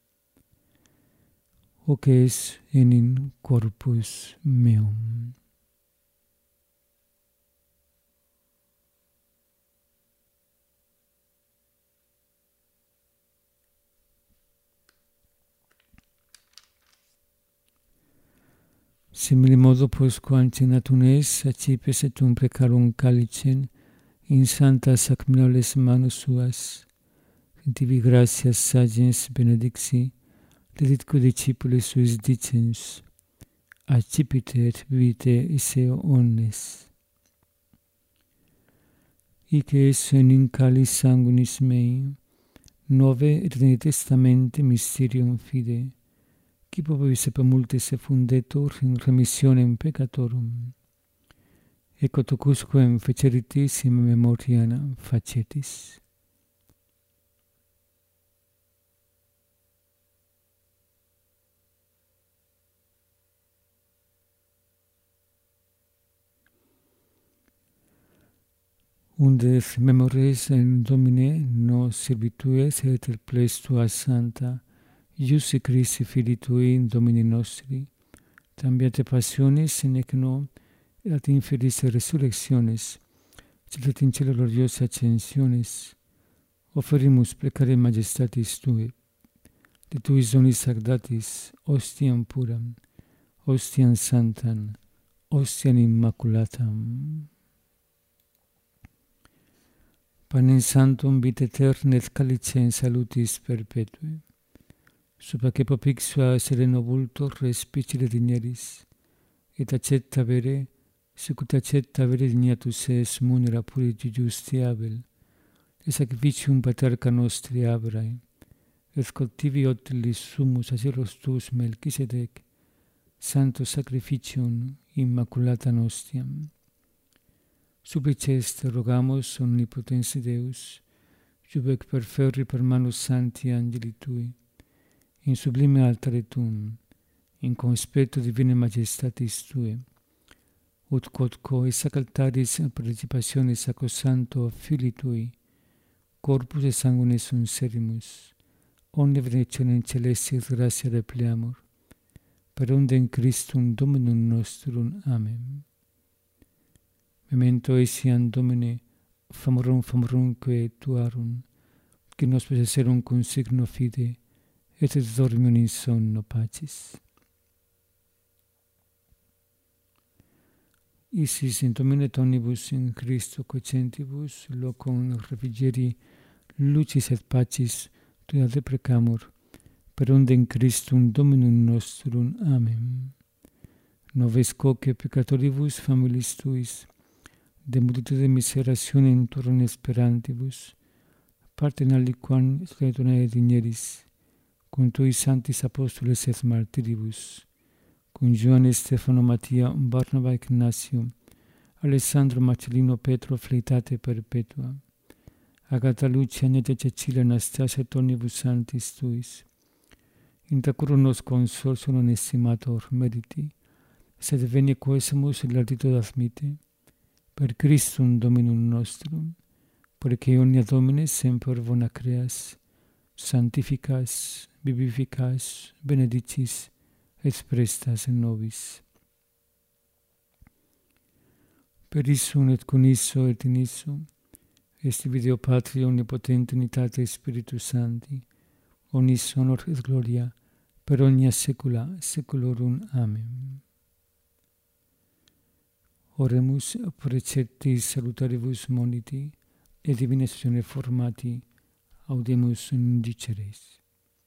hoc es enim corpus meum. Simile modo postquam cenatum es, accipes et um precarum calicem in santa sacramentales manus suas, in tibi gratias sagens benedixi, deditque discipulis suis dicens, accipite et vivite isseo omnes. Hic es in calis sanguinis mei, nove et in testamente mysterium fide, qui popis et multis effundetur in remissionem peccatorum. Ecco tocusquem feceritis in memoriana facetis. Unde memores in Domine nos servitues et ples tua santa, Iussi Christi Filii Tui in Domini nostri, tambiate passiones in ecno et in felice resurrectiones, et in cielo gloriose ascensiones, offerimus plecare majestatis Tui, de Tui sonis sagdatis, ostiam puram, ostiam santam, ostiam immaculatam. Panem sanctum vitae aeterna et calicem salutis perpetue, subaque popixua sereno vultor respicere digneris, et accetta vere, sicut accetta vere dignatus es munera puri justi Abel, et sacrificium paterca nostri Abrae, et cultivi otilis sumus acilos tuus Melchisedec, santo sacrificium immaculata nostiam. Supplices te rogamus, omnipotens Deus, jubec perferri per manus sancti angeli Tui, in sublime altare Tuum, in conspetto divine majestatis Tue, ut quodco et sacraltaris participationis sacrosanto Filii Tui, corpus et sanguine sunt serimus, omne benedictionem celestis gratia repleamur, per undem Christum Dominum nostrum. Amen. Memento etiam Domine, famorum famorumque Tuarum, qui nos possesserum cum signo fide, et dormium in sonno pacis. Isis in Domine tonibus in Christo cocentibus, locum refrigeri lucis et pacis Tui deprecamur, per undem Christum Dominum nostrum. Amen. Noves coque peccatoribus familis Tuis, de multitude miserationem turn esperantibus, partem aliquam credonae digneris, cum Tui sanctis apostoles et martiribus, cum Ioanne, Stefano, Mattia, Barnaba, Ignacio, Alessandro, Marcellino, Petro, Fleitate perpetua, Agata, Lucia, Agneta, Cecilia, Anastasia, et omnibus sanctis Tuis, intra curum nos consortium non estimator meriti, sed venie quesemus gratitude admite, per Christum Dominum nostrum, porque omnia Domine semper bona creas, sanctificas, vivificas, benedicis, et prestas in nobis. Per issum et con isso et in isso, est Deo Patria omnipotente unitate Spiritus Sancti, omnis honor et gloria, per omnia saecula saeculorum. Amen. Oremus preceptis salutaribus moniti, et divina istruzione formati, audemus indiceres.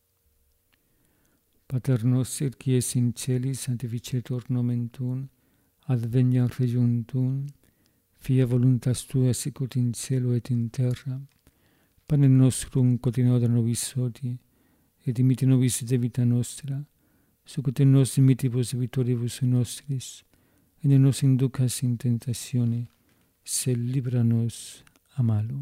Pater noster, qui es in celis, sanctificetur nomen Tuum, adveniat regnum Tuum, fiat voluntas Tua sicut in cielo et in terra. Panem nostrum quotidianum da nobis hodie, et dimitte nobis debita nostra, sicut et nos dimittimus debitoribus nostris, et ne nos inducas in tentatione, sed libera nos a malo.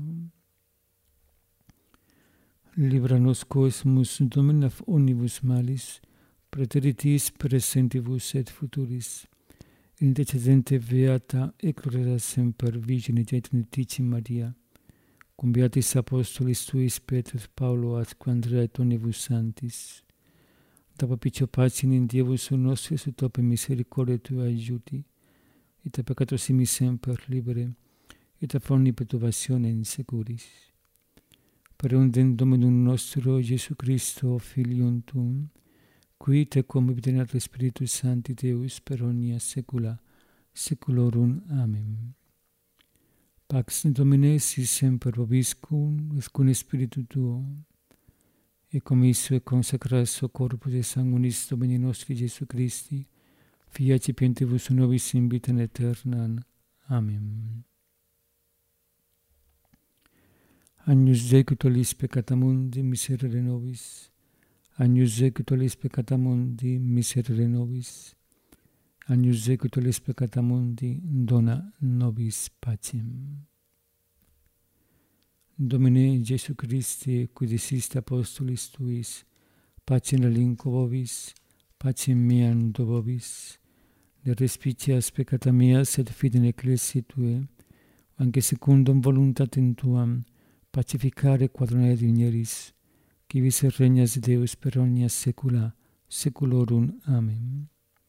Libera nos quoesmus Domine ab omnibus malis, praeteritis presentibus et futuris, intercedente beata et gloriosa semper Virgine Dei Triniticim Maria, cum beatis apostolis Tuis Petrus, Paulo, atque Andrea et omnibus sanctis, da propicio pacem in Dievus nostris ut opere misericordiae Tuae aiuti, et a peccatos simis semper libere, et a omni perturbationem securis. Per undem Dominum nostro Iesu Christo, Filium Tuum, qui tecum vivit Spiritus Sancti Deus per omnia saecula saeculorum. Amen. Pax Domini sit semper vobiscum, et cum spiritu tuo. e commisso e consacrato corpus e sanguis Domini nostri Gesù Christi, fiat pientibus nobis in vita aeternam. Amen. Agnus Dei, qui tollis peccata mundi, miserere nobis. Agnus Dei, qui tollis peccata mundi, miserere nobis. Agnus Dei, qui tollis peccata mundi, dona nobis pacem. Domine Gesù Christi, qui disiste apostolis tuis, pacem relinquo vobis, pacem meam do vobis, de respicias peccata meas et fidem ecclesiae Tue, anche secundum voluntatem Tuam, pacificare quadrone digneris, qui vis regnas Deus per omnia saecula, saeculorum. Amen.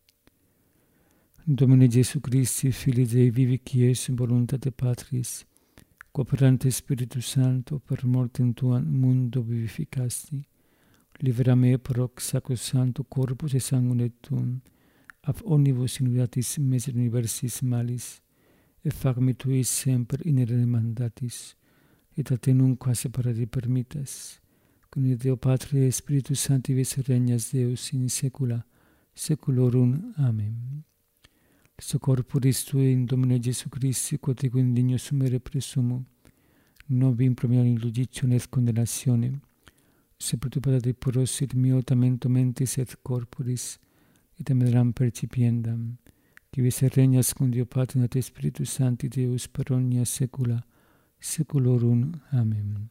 Domine Gesù Christi, Filii Dei vivi, qui es voluntate Patris, cooperante Spiritus Sancto, per mortem Tuam mundo vivificasti, libera me per hoc sacrosancto corpus et sanguine Tuum, ab omnibus inunidatis miseris universis malis, et fac me Tuis semper inere mandatis, et a te nunquam separare permittas, cum Deo Patri et Spiritus Sancti vis regnas Deus in saecula saeculorum. Amen. So corporis Tui in Domine Gesù Christi, quod ego indigno sumere presumo, nobim promiam in ludicione et condemnatione, sepultur tu Pater puros et mio tamento mentis et corporis, et ameram percipiendam, qui vis regnas cum Deo Patri et Spiritus Sancti Deus per omnia saecula saeculorum. Amen.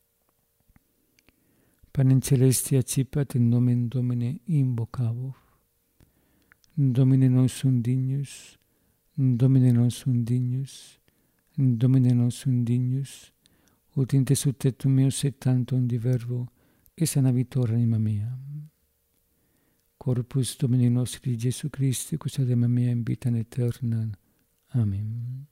Panem celesti accipat in nomen Domine invocavo. Domine non sum dignus, Domine non sum dignus, Domine non sum dignus, ut in te subtectum meus et tantum di verbo, et sanavitor anima mea. Corpus Domini nostri Gesù Christi, quos ad anima mea in vita aeternam. Amen.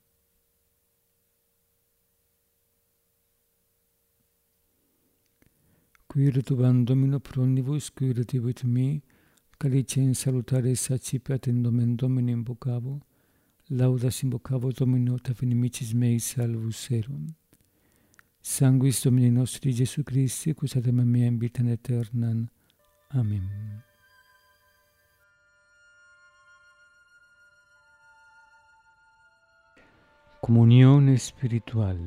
Quire tuam Domino pro omnibus, quire tibut me, calicem salutaris accipiat in nomen Domini invocavo, laudas invocavo Domino ta inimicis mei salvus erum. Sanguis Domini nostri Gesù Christi, quos ad anima mea in vita aeternam. Amen. Comunión espiritual.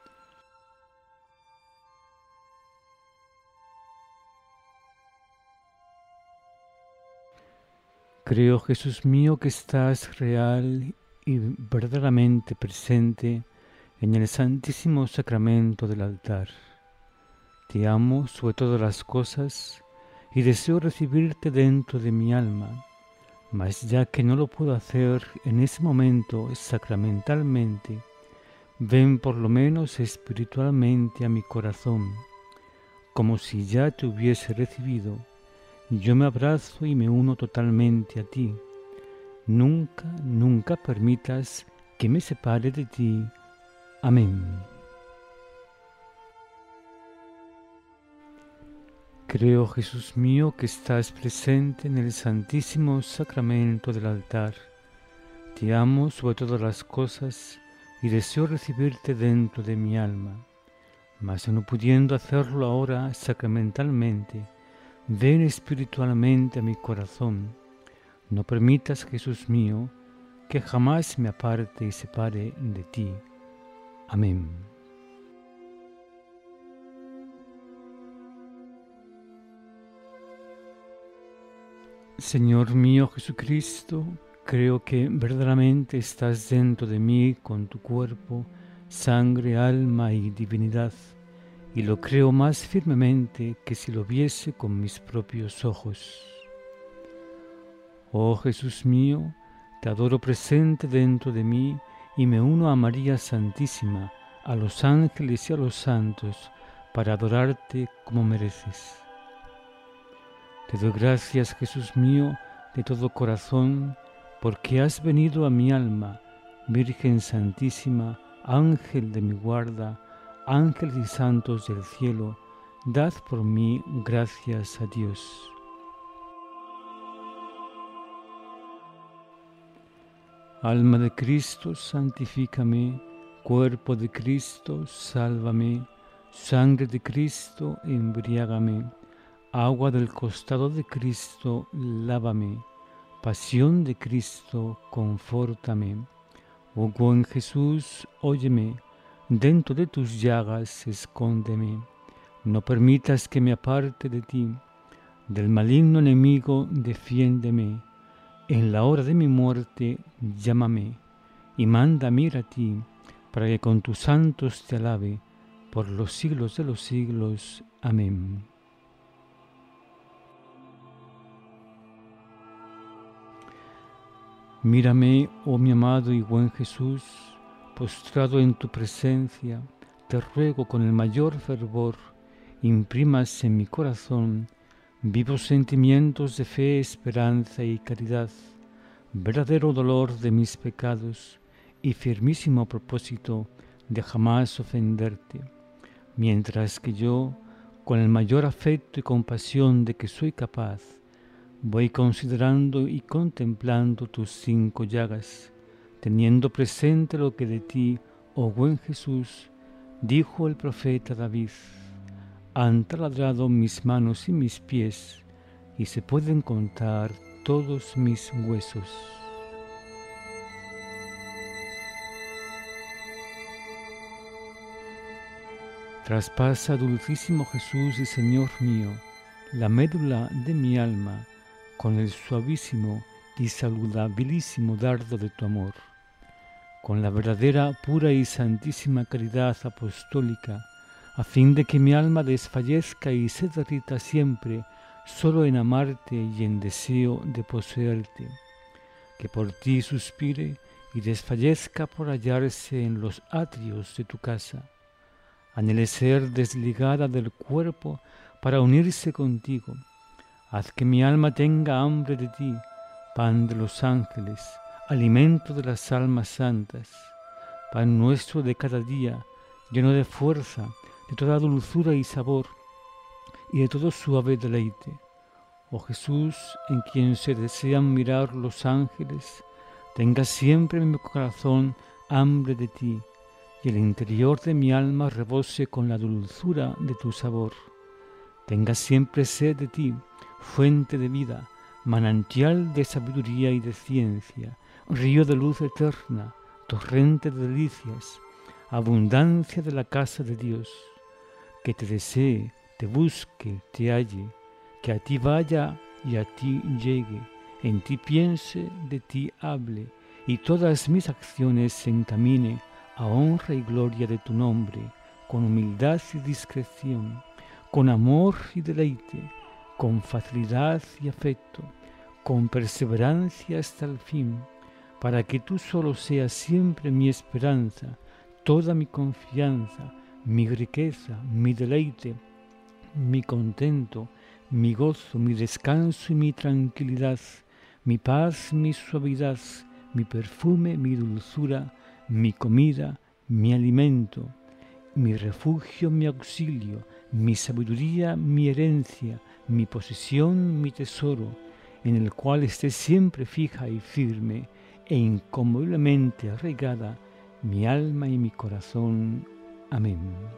Creo, Jesús mío, que estás real y verdaderamente presente en el santísimo sacramento del altar. Te amo sobre todas las cosas y deseo recibirte dentro de mi alma, mas ya que no lo puedo hacer en ese momento sacramentalmente, ven por lo menos espiritualmente a mi corazón, como si ya te hubiese recibido. Yo me abrazo y me uno totalmente a ti. Nunca, nunca permitas que me separe de ti. Amén. Creo, Jesús mío, que estás presente en el santísimo sacramento del altar. Te amo sobre todas las cosas y deseo recibirte dentro de mi alma. Mas no pudiendo hacerlo ahora sacramentalmente, ven espiritualmente a mi corazón. No permitas, Jesús mío, que jamás me aparte y separe de ti. Amén. Señor mío Jesucristo, creo que verdaderamente estás dentro de mí con tu cuerpo, sangre, alma y divinidad, y lo creo más firmemente que si lo viese con mis propios ojos. Oh Jesús mío, te adoro presente dentro de mí y me uno a María Santísima, a los ángeles y a los santos, para adorarte como mereces. Te doy gracias, Jesús mío, de todo corazón, porque has venido a mi alma, Virgen Santísima, Ángel de mi guarda, ángeles y santos del cielo, dad por mí gracias a Dios. Alma de Cristo, santifícame, cuerpo de Cristo, sálvame, sangre de Cristo, embriágame, Agua del costado de Cristo, lávame. Pasión de Cristo, confórtame. Oh buen Jesús, óyeme, dentro de tus llagas escóndeme. No permitas que me aparte de ti, del maligno enemigo defiéndeme. En la hora de mi muerte, llámame, y mándame ir a ti, para que con tus santos te alabe, por los siglos de los siglos. Amén. Mírame, oh mi amado y buen Jesús, postrado en tu presencia, te ruego con el mayor fervor, imprimas en mi corazón vivos sentimientos de fe, esperanza y caridad, verdadero dolor de mis pecados y firmísimo propósito de jamás ofenderte, mientras que yo, con el mayor afecto y compasión de que soy capaz, voy considerando y contemplando tus cinco llagas, teniendo presente lo que de ti, oh buen Jesús, dijo el profeta David: han taladrado mis manos y mis pies, y se pueden contar todos mis huesos. Traspasa, dulcísimo Jesús y Señor mío, la médula de mi alma, con el suavísimo y saludabilísimo dardo de tu amor, con la verdadera, pura y santísima caridad apostólica, a fin de que mi alma desfallezca y se derrita siempre solo en amarte y en deseo de poseerte, que por ti suspire y desfallezca por hallarse en los atrios de tu casa, anhele ser desligada del cuerpo para unirse contigo. Haz que mi alma tenga hambre de ti, pan de los ángeles, alimento de las almas santas, pan nuestro de cada día, lleno de fuerza, de toda dulzura y sabor, y de todo suave deleite. Oh Jesús, en quien se desean mirar los ángeles, tenga siempre en mi corazón hambre de ti, y el interior de mi alma rebose con la dulzura de tu sabor. Tenga siempre sed de ti, fuente de vida, manantial de sabiduría y de ciencia, río de luz eterna, torrente de delicias, abundancia de la casa de Dios. Que te desee, te busque, te halle, que a ti vaya y a ti llegue, en ti piense, de ti hable, y todas mis acciones se encamine a honra y gloria de tu nombre, con humildad y discreción, con amor y deleite, con facilidad y afecto, con perseverancia hasta el fin, para que tú solo seas siempre mi esperanza, toda mi confianza, mi riqueza, mi deleite, mi contento, mi gozo, mi descanso y mi tranquilidad, mi paz, mi suavidad, mi perfume, mi dulzura, mi comida, mi alimento, mi refugio, mi auxilio, mi sabiduría, mi herencia, mi posesión, mi tesoro, en el cual esté siempre fija y firme e inconmoviblemente arraigada mi alma y mi corazón. Amén.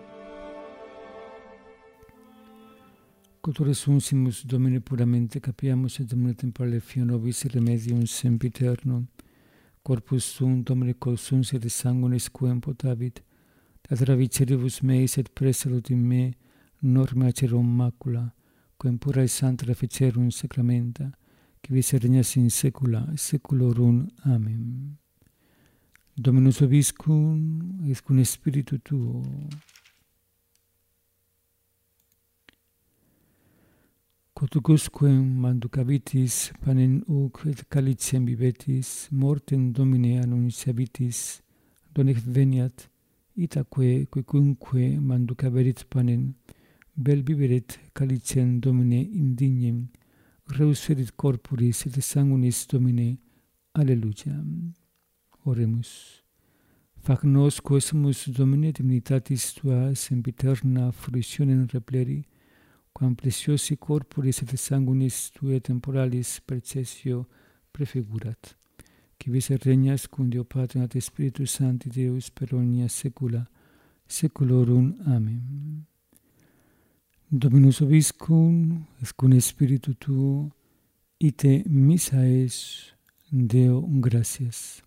Cultura sunsimus Domine puramente capiamus et Domine temporale fio nobis remedium sempiterno, corpus sum Domine quo sum sed sanguinis quem potavit, ad viceribus meis et presalut in me, norma acerum macula, quem pura et santa reficerum sacramenta, qui vis regnas in saecula saeculorum. Amen. Dominus vobiscum, et cum spiritu tuo. Quotucusquem manducavitis panem huc et calicem vivetis, mortem Domine annunciavitis, donec veniat, itaque quicunque manducaverit panem, vel viveret calicem Domine indignem, reus ferit corporis et sanguinis Domine. Alleluia. Oremus. Fac nos quesumus Domine divinitatis tua sempiterna fruitionem repleri, quam preciosi corporis et sanguinis tuae temporalis percessio prefigurat, qui vis regnas cum Deo Patrum et Spiritus Sancti Deus per omnia saecula saeculorum. Amen. Dominus vobiscum, et cum spiritu tuo, ite missa es, Deo gratias.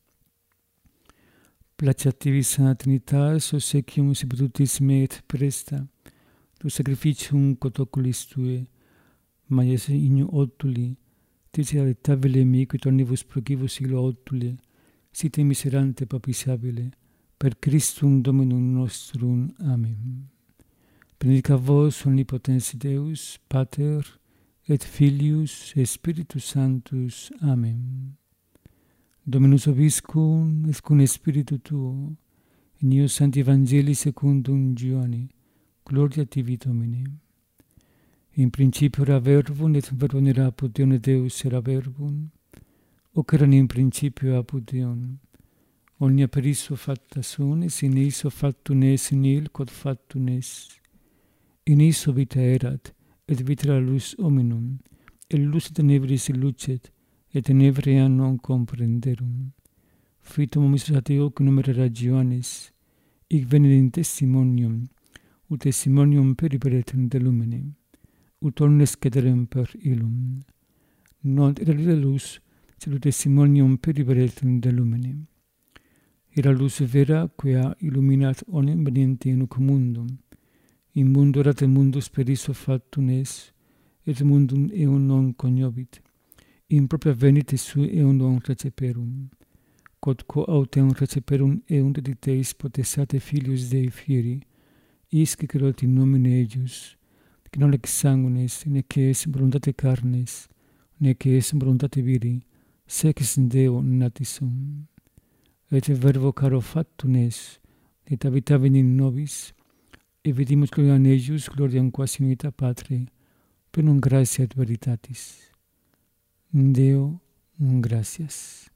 Placeat tibi, Sancta Trinitas, obsequium sibututis me et presta, tu sacrificium quod oculis tue, maies igno otuli, titia tabile mi, quid omnibus procibus siglo otuli, site miserante papisabile, per Christum Dominum nostrum. Amen. Benedicat vos omnipotens Deus, Pater, et Filius, et Spiritus Sanctus. Amen. Dominus vobiscum, et cum spiritu tuo, in eo Sancti Evangelii secundum Ioanne, gloria tibi, Domine. In principio era verbum, et verbum era apud Deum, et Deus era verbum, hoc erat in principio apud Deum. Omnia per issue facta sunt, et in issue factum est nihil quod factum est. In issue vita erat, et vita era lux hominum, et lux tenebris lucet, et tenebria non comprenderum. Fitum hominis ateo cum nomen era Ioannes, hic venit in testimonium, ut testimonium periberet de lumine, ut omnes cederem per illum. Non era lux lux, sed ut testimonium periberet de lumine. Era lux vera, quia illuminat omnem veniente in hoc mundum. In mundo erat, et mundus per issue factum est, et mundum eum non cognovit. In propria venit et sui eum non receperum. Quod quo autem receperum eum dedicteis potestate Filius Dei fieri, isque creot in nomine eius, que non ex sanguinis, nec es voluntate carnes, nec es voluntate viri, sec ex Deo natis sum. Et verbo caro factum est, et habitavit in nobis, et vidimus gloriam eius, gloriam quasi unita Patre, plenum gratia et veritatis. Deo gratias.